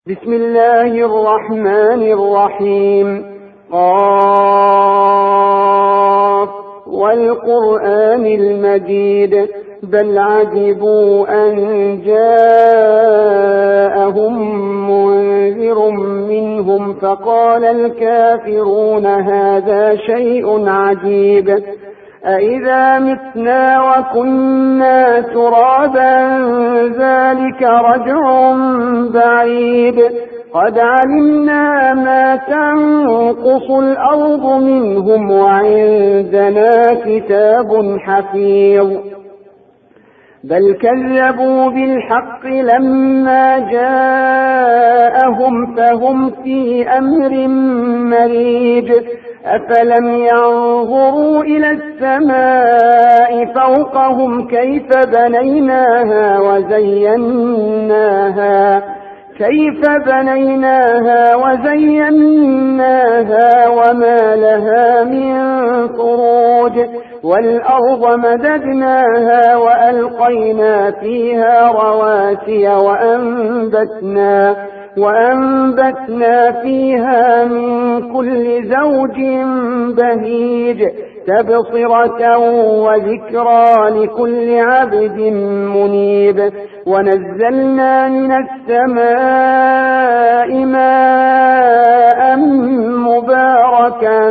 بسم الله الرحمن الرحيم. قاف والقرآن المجيد بل عجبوا أن جاءهم منذر منهم فقال الكافرون هذا شيء عجيب أإذا متنا وكنا ترابا ذلك رجع بعيد قد علمنا ما تنقص الأرض منهم وعندنا كتاب حفيظ بل كذبوا بالحق لما جاءهم فهم في أمر مريج أفلم ينظروا إلى السماء فوقهم كيف بنيناها وزيناها وما لها من فروج والأرض مددناها وألقينا فيها رواسي وأنبتنا فيها من كل زوج بهيج تبصرة وذكرى لكل عبد منيب ونزلنا من السماء ماء مباركا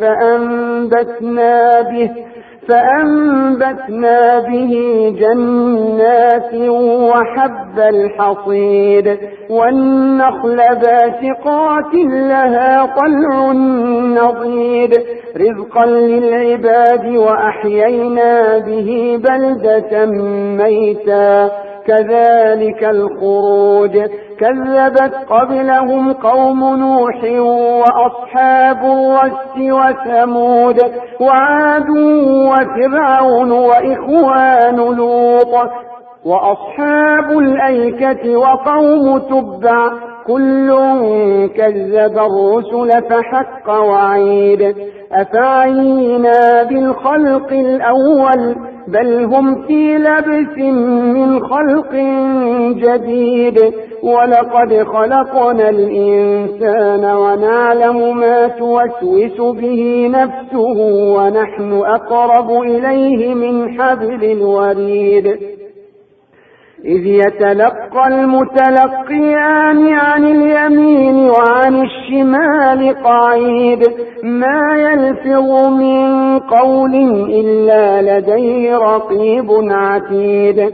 فأنبتنا به جنات وحب الحصيد والنخل باسقات لها طلع نضيد رزقا للعباد وأحيينا به بلدة ميتا كذلك الخروج كذبت قبلهم قوم نوح وأصحاب الرس وثمود وعاد وفرعون وإخوان لوط وأصحاب الأيكة وقوم تبع كل كذب الرسل فحق وعيد أفعينا بالخلق الأول بل هم في لبس من خلق جديد ولقد خلقنا الإنسان ونعلم ما توسوس به نفسه ونحن أقرب إليه من حبل الوريد إذ يتلقى المتلقيان عن اليمين وعن الشمال قعيد ما يلفظ من قول إلا لديه رقيب عتيد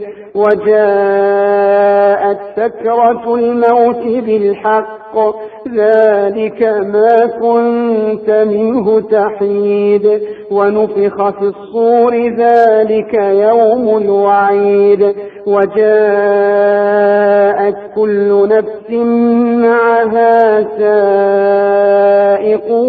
وجاءت سكرة الموت بالحق ذلك ما كنت منه تحيد ونفخ في الصور ذلك يوم الوعيد وجاءت كل نفس معها سائق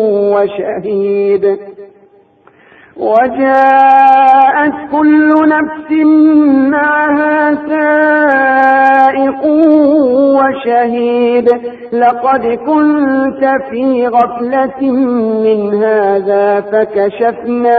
وشهيد لقد كنت في غفلة من هذا فكشفنا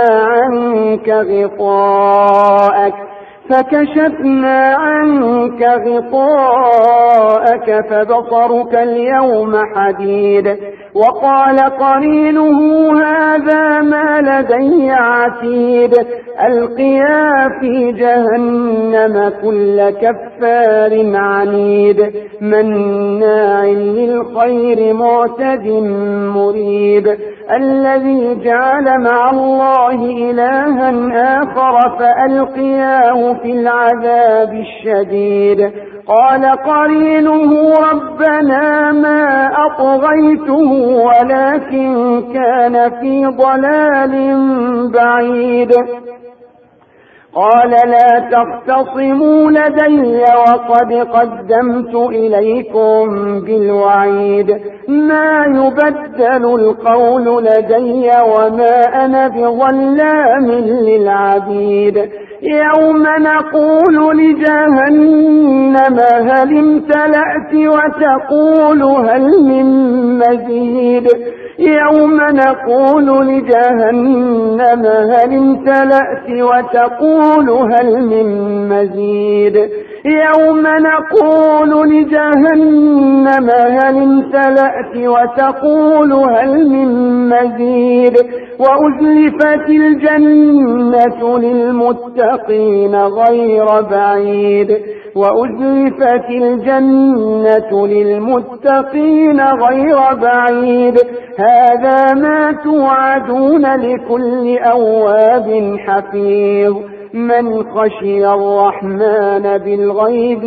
عنك غطاءك فبصرك اليوم حديد وقال قرينه هذا ما لدي عتيد ألقيا في جهنم كل كفار عنيد مناع للخير معتد مريب الذي جعل مع الله إلها آخر فألقياه في العذاب الشديد قال قرينه ربنا ما أطغيته ولكن كان في ضلال بعيد قال لا تختصموا لدي وقد قدمت إليكم بالوعيد ما يبدل القول لدي وما أنا بظلام للعبيد يوم نقول لجهنم هل امتلأت وتقول هل من مزيد يوم نقول لجهنم هل امتلأت وتقول هل من مزيد يوم نقول لجهنم هل امتلأت وتقول هل من مزيد وأزلفت الجنة للمتقين غير بعيد وأزلفت الجنة للمتقين غير بعيد هذا ما توعدون لكل أواب حفيظ من خشي الرحمن بالغيب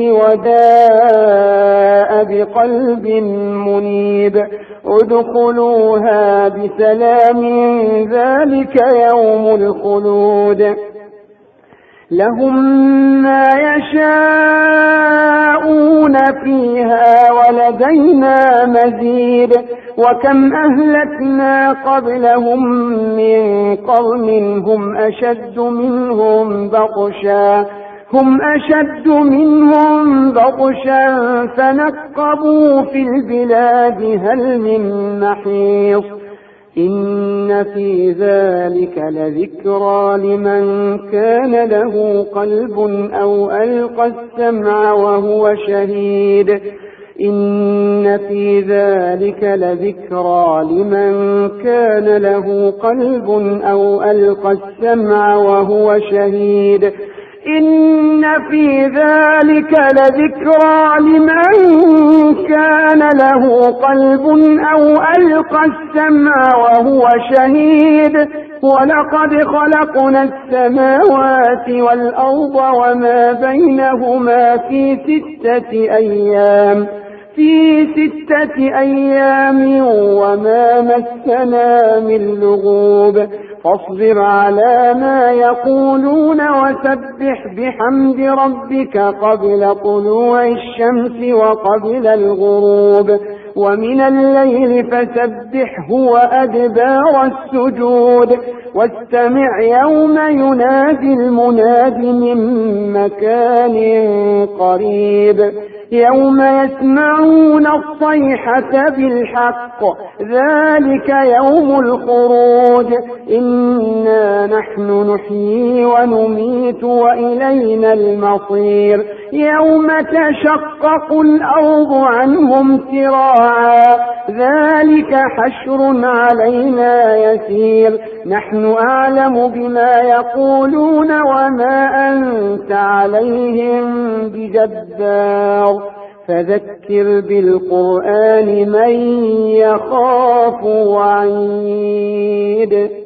وداء بقلب منيب ادخلوها بسلام ذلك يوم الخلود لهم ما يشاءون فيها ولدينا مزيد وكم أهلكنا قبلهم من قرن هم أشد منهم بطشا فنقبوا في البلاد هل من محيص إن في ذلك لذكرى لمن كان له قلب أو ألقى السمع وهو شهيد إن في ذلك لذكرى لمن كان له قلب أو ألقى السمع وهو شهيد إن في ذلك لذكرى لمن كان له قلب أو ألقى السمع وهو شهيد ولقد خلقنا السماوات والأرض وما بينهما في 6 أيام وما مسنا من لغوب فاصبر على ما يقولون وسبح بحمد ربك قبل طلوع الشمس وقبل الغروب ومن الليل فسبحه وأدبار السجود واستمع يوم ينادي المناد من مكان قريب يوم يسمعون الصيحة بالحق ذلك يوم الخروج إنا نحن نحيي ونميت وإلينا المصير يوم تشقق الأرض عنهم سراعا ذلك حشر علينا يسير نحن أعلم بما يقولون وما أنت عليهم بجبار فذكر بالقرآن من يخاف وعيد